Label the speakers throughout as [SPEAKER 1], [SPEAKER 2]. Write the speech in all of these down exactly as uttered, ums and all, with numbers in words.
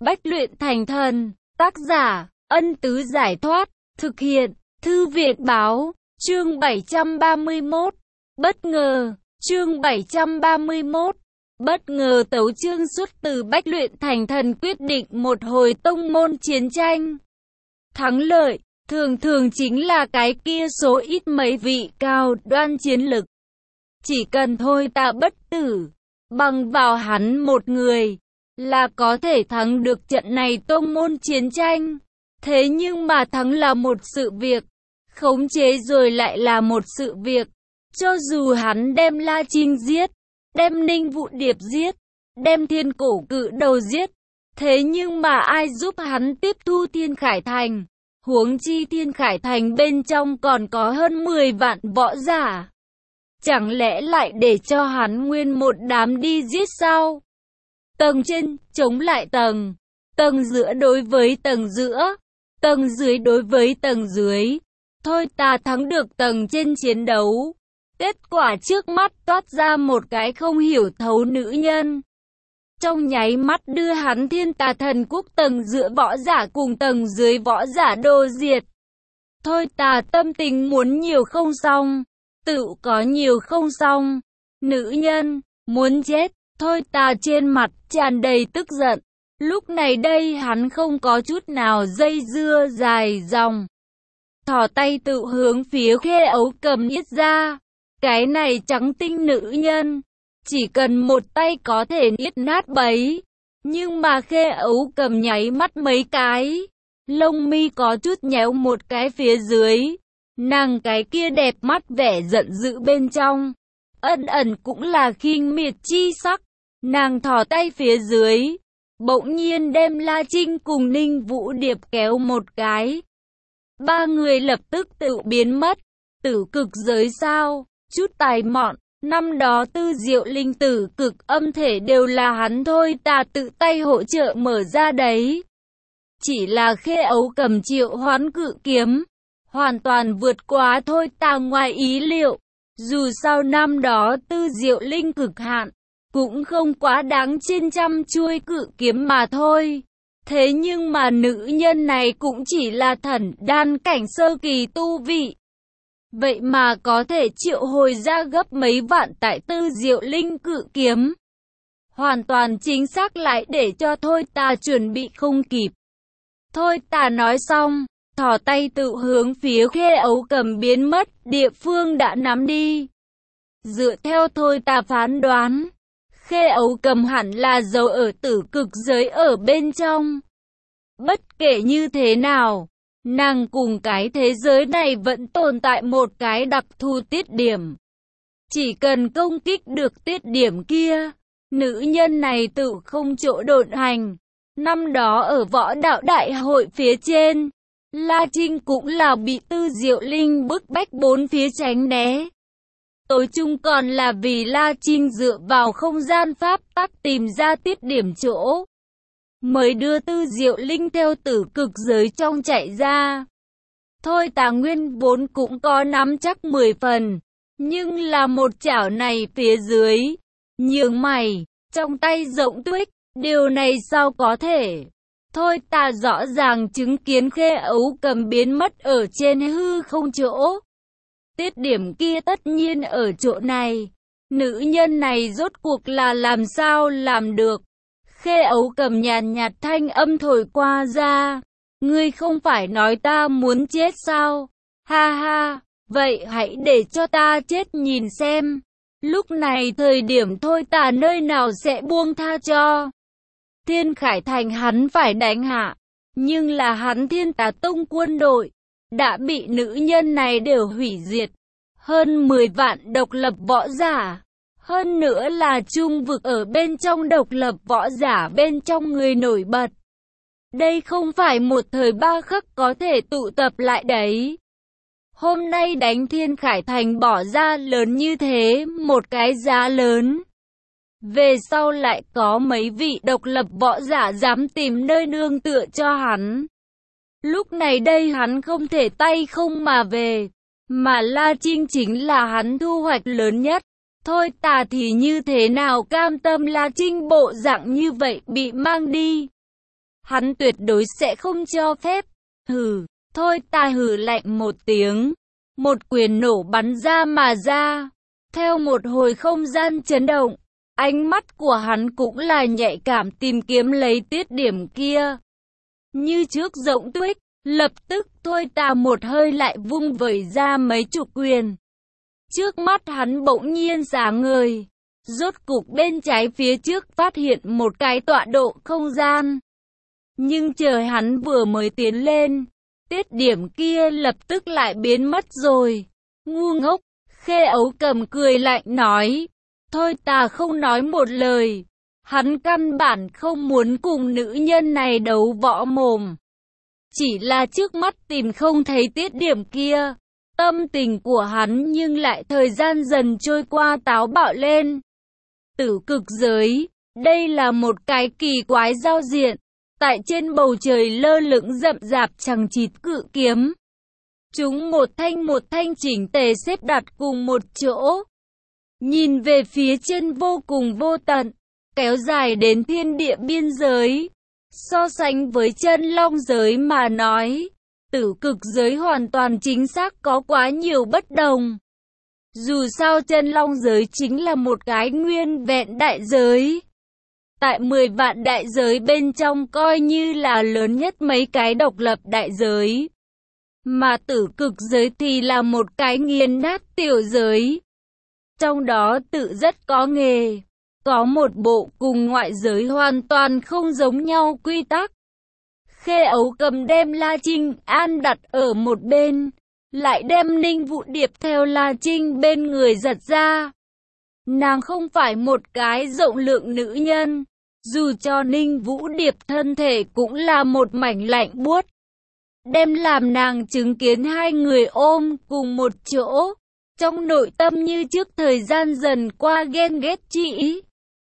[SPEAKER 1] Bách luyện thành thần. Tác giả, Ân Tứ Giải Thoát. Thực hiện, Thư Viện Báo. Chương bảy trăm ba mươi mốt. Bất ngờ. Chương bảy trăm ba mươi mốt. Bất ngờ tấu chương xuất từ Bách luyện thành thần quyết định một hồi tông môn chiến tranh. Thắng lợi, thường thường chính là cái kia số ít mấy vị cao đoan chiến lực. Chỉ cần thôi ta bất tử, bằng vào hắn một người, là có thể thắng được trận này tông môn chiến tranh. Thế nhưng mà thắng là một sự việc, khống chế rồi lại là một sự việc. Cho dù hắn đem La Trinh giết, đem Ninh Vũ Điệp giết, đem Thiên Cổ Cự Đầu giết, thế nhưng mà ai giúp hắn tiếp thu Thiên Khải Thành? Huống chi Thiên Khải Thành bên trong còn có hơn mười vạn võ giả. Chẳng lẽ lại để cho hắn nguyên một đám đi giết sao? Tầng trên chống lại tầng, tầng giữa đối với tầng giữa, tầng dưới đối với tầng dưới. Thôi ta thắng được tầng trên chiến đấu. Kết quả trước mắt toát ra một cái không hiểu thấu nữ nhân. Trong nháy mắt đưa hắn Thiên Tà Thần Quốc tầng giữa võ giả cùng tầng dưới võ giả đô diệt. Thôi ta tâm tình muốn nhiều không xong, tự có nhiều không xong. Nữ nhân, muốn chết, thôi ta trên mặt tràn đầy tức giận. Lúc này đây hắn không có chút nào dây dưa dài dòng. Thò tay tự hướng phía Khê Ấu Cầm niết ra. Cái này trắng tinh nữ nhân, chỉ cần một tay có thể niết nát bấy. Nhưng mà Khê Ấu Cầm nháy mắt mấy cái, lông mi có chút nhéo một cái phía dưới. Nàng cái kia đẹp mắt vẻ giận dữ bên trong, ẩn ẩn cũng là khinh miệt chi sắc. Nàng thò tay phía dưới, bỗng nhiên đem La Trinh cùng Ninh Vũ Điệp kéo một cái. Ba người lập tức tự biến mất. Tử cực giới sao? Chút tài mọn, năm đó Tư Diệu Linh tử cực âm thể đều là hắn thôi ta tự tay hỗ trợ mở ra đấy. Chỉ là Khê Ấu Cầm triệu hoán cự kiếm, hoàn toàn vượt quá thôi ta ngoài ý liệu. Dù sao năm đó Tư Diệu Linh cực hạn, cũng không quá đáng trên trăm chuôi cự kiếm mà thôi. Thế nhưng mà nữ nhân này cũng chỉ là thần đan cảnh sơ kỳ tu vị. Vậy mà có thể triệu hồi ra gấp mấy vạn tại Tư Diệu Linh cự kiếm. Hoàn toàn chính xác lại để cho thôi ta chuẩn bị không kịp. Thôi ta nói xong, thò tay tự hướng phía Khê Ấu Cầm biến mất, địa phương đã nắm đi. Dựa theo thôi ta phán đoán, Khê Ấu Cầm hẳn là giấu ở tử cực giới ở bên trong. Bất kể như thế nào, nàng cùng cái thế giới này vẫn tồn tại một cái đặc thù tiết điểm. Chỉ cần công kích được tiết điểm kia, nữ nhân này tự không chỗ độn hành. Năm đó ở võ đạo đại hội phía trên, La Trinh cũng là bị Tư Diệu Linh bức bách bốn phía tránh né. Tối chung còn là vì La Trinh dựa vào không gian pháp tắc tìm ra tiết điểm chỗ, mới đưa Tư Diệu Linh theo tử cực giới trong chạy ra. Thôi ta nguyên vốn cũng có nắm chắc mười phần, nhưng là một chảo này phía dưới, nhướng mày, trong tay rộng tuyết, điều này sao có thể? Thôi ta rõ ràng chứng kiến Khê Ấu Cầm biến mất ở trên hư không chỗ. Tiết điểm kia tất nhiên ở chỗ này. Nữ nhân này rốt cuộc là làm sao làm được? Khê Ấu Cầm nhàn nhạt thanh âm thổi qua ra. Ngươi không phải nói ta muốn chết sao? Ha ha, vậy hãy để cho ta chết nhìn xem. Lúc này thời điểm thôi ta nơi nào sẽ buông tha cho. Thiên Khải Thành hắn phải đánh hạ, nhưng là hắn Thiên Tà Tông quân đội đã bị nữ nhân này đều hủy diệt. Hơn mười vạn độc lập võ giả, hơn nữa là trung vực ở bên trong độc lập võ giả bên trong người nổi bật. Đây không phải một thời ba khắc có thể tụ tập lại đấy. Hôm nay đánh Thiên Khải Thành bỏ ra lớn như thế, một cái giá lớn. Về sau lại có mấy vị độc lập võ giả dám tìm nơi nương tựa cho hắn. Lúc này đây hắn không thể tay không mà về, mà La Trinh chính là hắn thu hoạch lớn nhất. Thôi ta thì như thế nào cam tâm La Trinh bộ dạng như vậy bị mang đi. hắn tuyệt đối sẽ không cho phép. Hừ, thôi ta hừ lạnh một tiếng. Một quyền nổ bắn ra mà ra. Theo một hồi không gian chấn động, ánh mắt của hắn cũng là nhạy cảm tìm kiếm lấy tiết điểm kia. Như trước rỗng tuếch, lập tức thôi ta một hơi lại vung vẩy ra mấy chục quyền. Trước mắt hắn bỗng nhiên sáng ngời. Rốt cục bên trái phía trước phát hiện một cái tọa độ không gian. Nhưng chờ hắn vừa mới tiến lên, tiết điểm kia lập tức lại biến mất rồi. Ngu ngốc, Khê Ấu Cầm cười lạnh nói. Thôi ta không nói một lời. Hắn căn bản không muốn cùng nữ nhân này đấu võ mồm. Chỉ là trước mắt tìm không thấy tiết điểm kia. Tâm tình của hắn nhưng lại thời gian dần trôi qua táo bạo lên. Tử cực giới, đây là một cái kỳ quái giao diện. Tại trên bầu trời lơ lửng rậm rạp chằng chịt cự kiếm. Chúng một thanh một thanh chỉnh tề xếp đặt cùng một chỗ. Nhìn về phía trên vô cùng vô tận, kéo dài đến thiên địa biên giới. So sánh với chân long giới mà nói, tử cực giới hoàn toàn chính xác có quá nhiều bất đồng. Dù sao chân long giới chính là một cái nguyên vẹn đại giới. Tại mười vạn đại giới bên trong coi như là lớn nhất mấy cái độc lập đại giới. Mà tử cực giới thì là một cái nghiền nát tiểu giới. Trong đó tự rất có nghề. Có một bộ cùng ngoại giới hoàn toàn không giống nhau quy tắc. Khê Ấu Cầm đem La Trinh An đặt ở một bên, lại đem Ninh Vũ Điệp theo La Trinh bên người giật ra. Nàng không phải một cái rộng lượng nữ nhân, dù cho Ninh Vũ Điệp thân thể cũng là một mảnh lạnh buốt. Đem làm nàng chứng kiến hai người ôm cùng một chỗ, trong nội tâm như trước thời gian dần qua ghen ghét chỉ.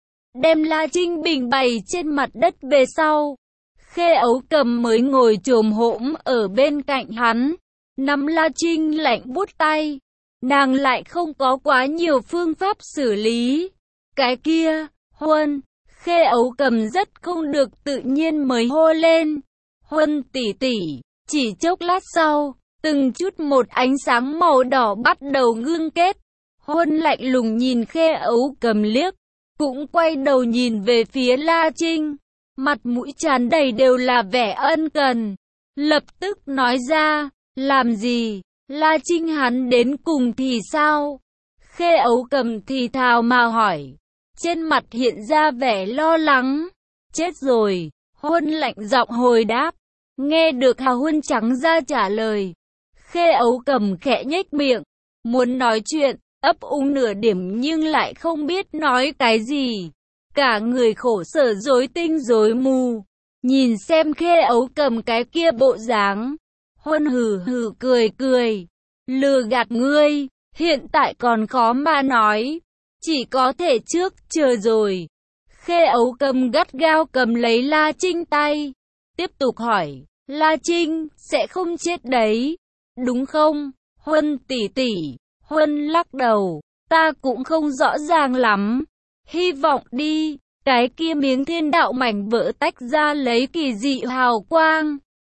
[SPEAKER 1] Đem La Trinh Bình bày trên mặt đất về sau, Khê Ấu Cầm mới ngồi chồm hổm ở bên cạnh hắn, nắm La Trinh lạnh buốt tay. Nàng lại không có quá nhiều phương pháp xử lý. Cái kia, Huân, Khê Ấu Cầm rất không được tự nhiên mới hô lên. Huân tỷ tỷ, chỉ chốc lát sau, từng chút một ánh sáng màu đỏ bắt đầu ngưng kết. Huân lạnh lùng nhìn Khê Ấu Cầm liếc, cũng quay đầu nhìn về phía La Trinh. Mặt mũi tràn đầy đều là vẻ ân cần. Lập tức nói ra, làm gì? La Trinh hắn đến cùng thì sao? Khê Ấu Cầm thì thào mà hỏi. Trên mặt hiện ra vẻ lo lắng. Chết rồi, Huân lạnh giọng hồi đáp. Nghe được Hà Huân trắng ra trả lời. Khê Ấu Cầm khẽ nhếch miệng, muốn nói chuyện, ấp úng nửa điểm nhưng lại không biết nói cái gì. Cả người khổ sở rối tinh rối mù. Nhìn xem Khê Ấu Cầm cái kia bộ dáng. Huân hừ hừ cười cười. Lừa gạt ngươi, hiện tại còn khó mà nói. Chỉ có thể trước chờ rồi. Khê Ấu Cầm gắt gao cầm lấy La Trinh tay. Tiếp tục hỏi, La Trinh, sẽ không chết đấy, đúng không? Huân tỷ tỷ. Huân lắc đầu, ta cũng không rõ ràng lắm. Hy vọng đi, cái kia miếng thiên đạo mảnh vỡ tách ra lấy kỳ dị hào quang.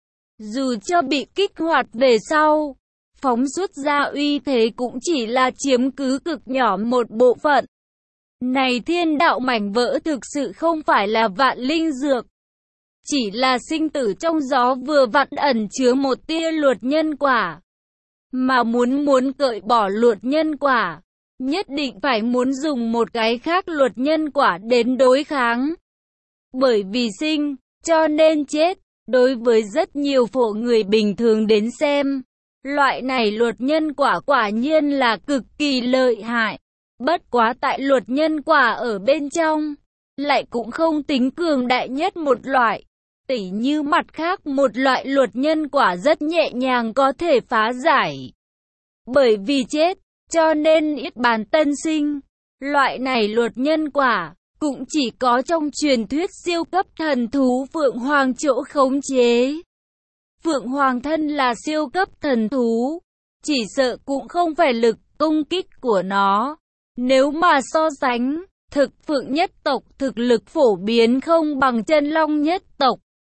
[SPEAKER 1] Dù cho bị kích hoạt về sau, phóng xuất ra uy thế cũng chỉ là chiếm cứ cực nhỏ một bộ phận. Này thiên đạo mảnh vỡ thực sự không phải là vạn linh dược. Chỉ là sinh tử trong gió vừa vặn ẩn chứa một tia luật nhân quả. Mà muốn muốn cởi bỏ luật nhân quả, nhất định phải muốn dùng một cái khác luật nhân quả đến đối kháng. Bởi vì sinh, cho nên chết. Đối với rất nhiều phổ người bình thường đến xem, loại này luật nhân quả quả nhiên là cực kỳ lợi hại. Bất quá tại luật nhân quả ở bên trong, lại cũng không tính cường đại nhất một loại. Tỉ như mặt khác một loại luật nhân quả rất nhẹ nhàng có thể phá giải. Bởi vì chết, cho nên ít bàn tân sinh. Loại này luật nhân quả, cũng chỉ có trong truyền thuyết siêu cấp thần thú Phượng Hoàng chỗ khống chế. Phượng Hoàng thân là siêu cấp thần thú, chỉ sợ cũng không phải lực công kích của nó. Nếu mà so sánh, thực Phượng nhất tộc thực lực phổ biến không bằng chân Long nhất tộc.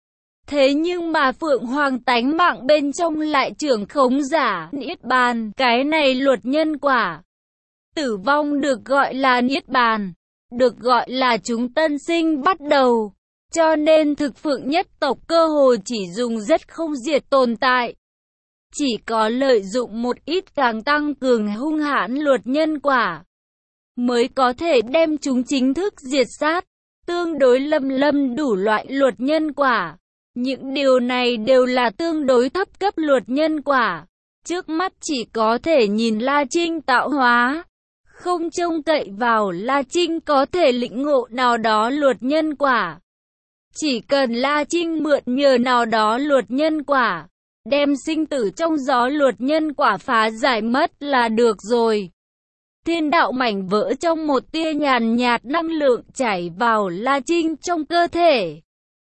[SPEAKER 1] Thế nhưng mà Phượng Hoàng tánh mạng bên trong lại trưởng khống giả Niết Bàn, cái này luật nhân quả. Tử vong được gọi là Niết Bàn, được gọi là chúng tân sinh bắt đầu. Cho nên thực Phượng nhất tộc cơ hồ chỉ dùng rất không diệt tồn tại. Chỉ có lợi dụng một ít càng tăng cường hung hãn luật nhân quả, mới có thể đem chúng chính thức diệt sát. Tương đối lâm lâm đủ loại luật nhân quả. Những điều này đều là tương đối thấp cấp luật nhân quả. Trước mắt chỉ có thể nhìn La Trinh tạo hóa. Không trông cậy vào La Trinh có thể lĩnh ngộ nào đó luật nhân quả. Chỉ cần La Trinh mượn nhờ nào đó luật nhân quả, đem sinh tử trong gió luật nhân quả phá giải mất là được rồi. Thiên đạo mảnh vỡ trong một tia nhàn nhạt năng lượng chảy vào La Trinh trong cơ thể.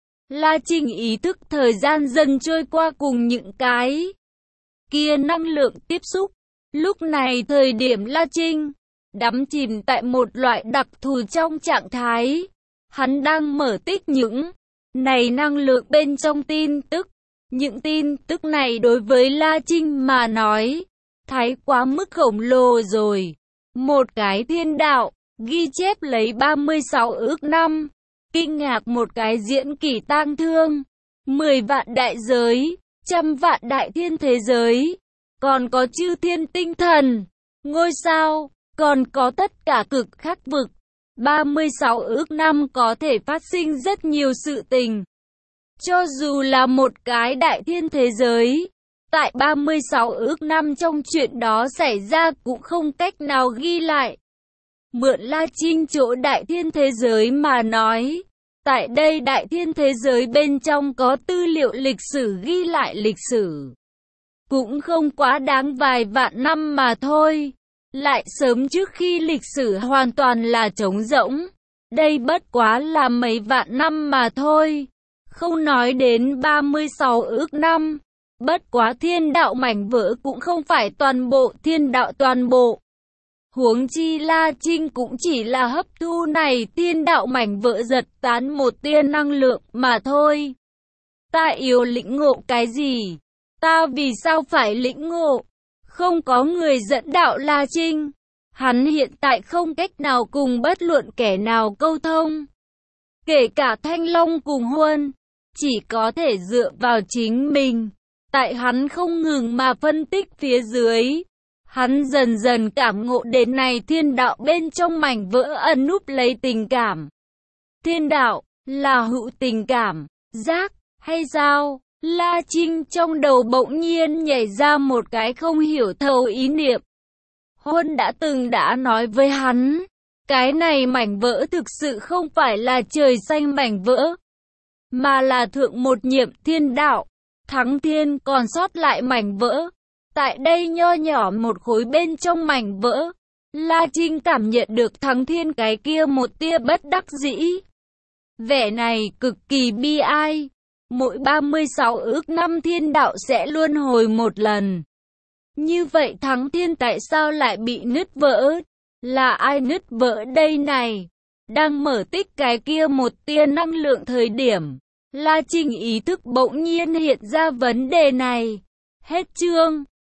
[SPEAKER 1] La Trinh ý thức thời gian dần trôi qua cùng những cái kia năng lượng tiếp xúc. Lúc này thời điểm La Trinh đắm chìm tại một loại đặc thù trong trạng thái. Hắn đang mở tích những này năng lượng bên trong tin tức. Những tin tức này đối với La Trinh mà nói, thái quá mức khổng lồ rồi. Một cái thiên đạo, ghi chép lấy ba mươi sáu ước năm. Kinh ngạc một cái diễn kỷ tang thương. mười vạn đại giới, trăm vạn đại thiên thế giới. Còn có chư thiên tinh thần, ngôi sao, còn có tất cả cực khắc vực. ba mươi sáu ước năm có thể phát sinh rất nhiều sự tình. Cho dù là một cái đại thiên thế giới, tại ba mươi sáu ước năm trong chuyện đó xảy ra cũng không cách nào ghi lại. Mượn La Trinh chỗ đại thiên thế giới mà nói, tại đây đại thiên thế giới bên trong có tư liệu lịch sử ghi lại lịch sử. Cũng không quá đáng vài vạn năm mà thôi. Lại sớm trước khi lịch sử hoàn toàn là trống rỗng. Đây bất quá là mấy vạn năm mà thôi. Không nói đến ba mươi sáu ước năm. Bất quá thiên đạo mảnh vỡ cũng không phải toàn bộ thiên đạo toàn bộ. Huống chi La Trinh cũng chỉ là hấp thu này thiên đạo mảnh vỡ giật tán một tia năng lượng mà thôi. Ta yếu lĩnh ngộ cái gì? Ta vì sao phải lĩnh ngộ? Không có người dẫn đạo La Trinh. Hắn hiện tại không cách nào cùng bất luận kẻ nào câu thông. Kể cả Thanh Long cùng Huân, chỉ có thể dựa vào chính mình. Tại hắn không ngừng mà phân tích phía dưới, hắn dần dần cảm ngộ đến này thiên đạo bên trong mảnh vỡ ẩn núp lấy tình cảm. Thiên đạo là hữu tình cảm, giác hay sao? La Trinh trong đầu bỗng nhiên nhảy ra một cái không hiểu thấu ý niệm. Huân đã từng đã nói với hắn, cái này mảnh vỡ thực sự không phải là trời xanh mảnh vỡ, mà là thượng một nhiệm thiên đạo, thắng thiên còn sót lại mảnh vỡ. Tại đây nho nhỏ một khối bên trong mảnh vỡ, La Trinh cảm nhận được thắng thiên cái kia một tia bất đắc dĩ. Vẻ này cực kỳ bi ai. Mỗi ba mươi sáu ước năm thiên đạo sẽ luân hồi một lần. Như vậy thắng thiên tại sao lại bị nứt vỡ? Là ai nứt vỡ đây này? Đang mở tích cái kia một tia năng lượng thời điểm, La Trinh ý thức bỗng nhiên hiện ra vấn đề này. Hết chương.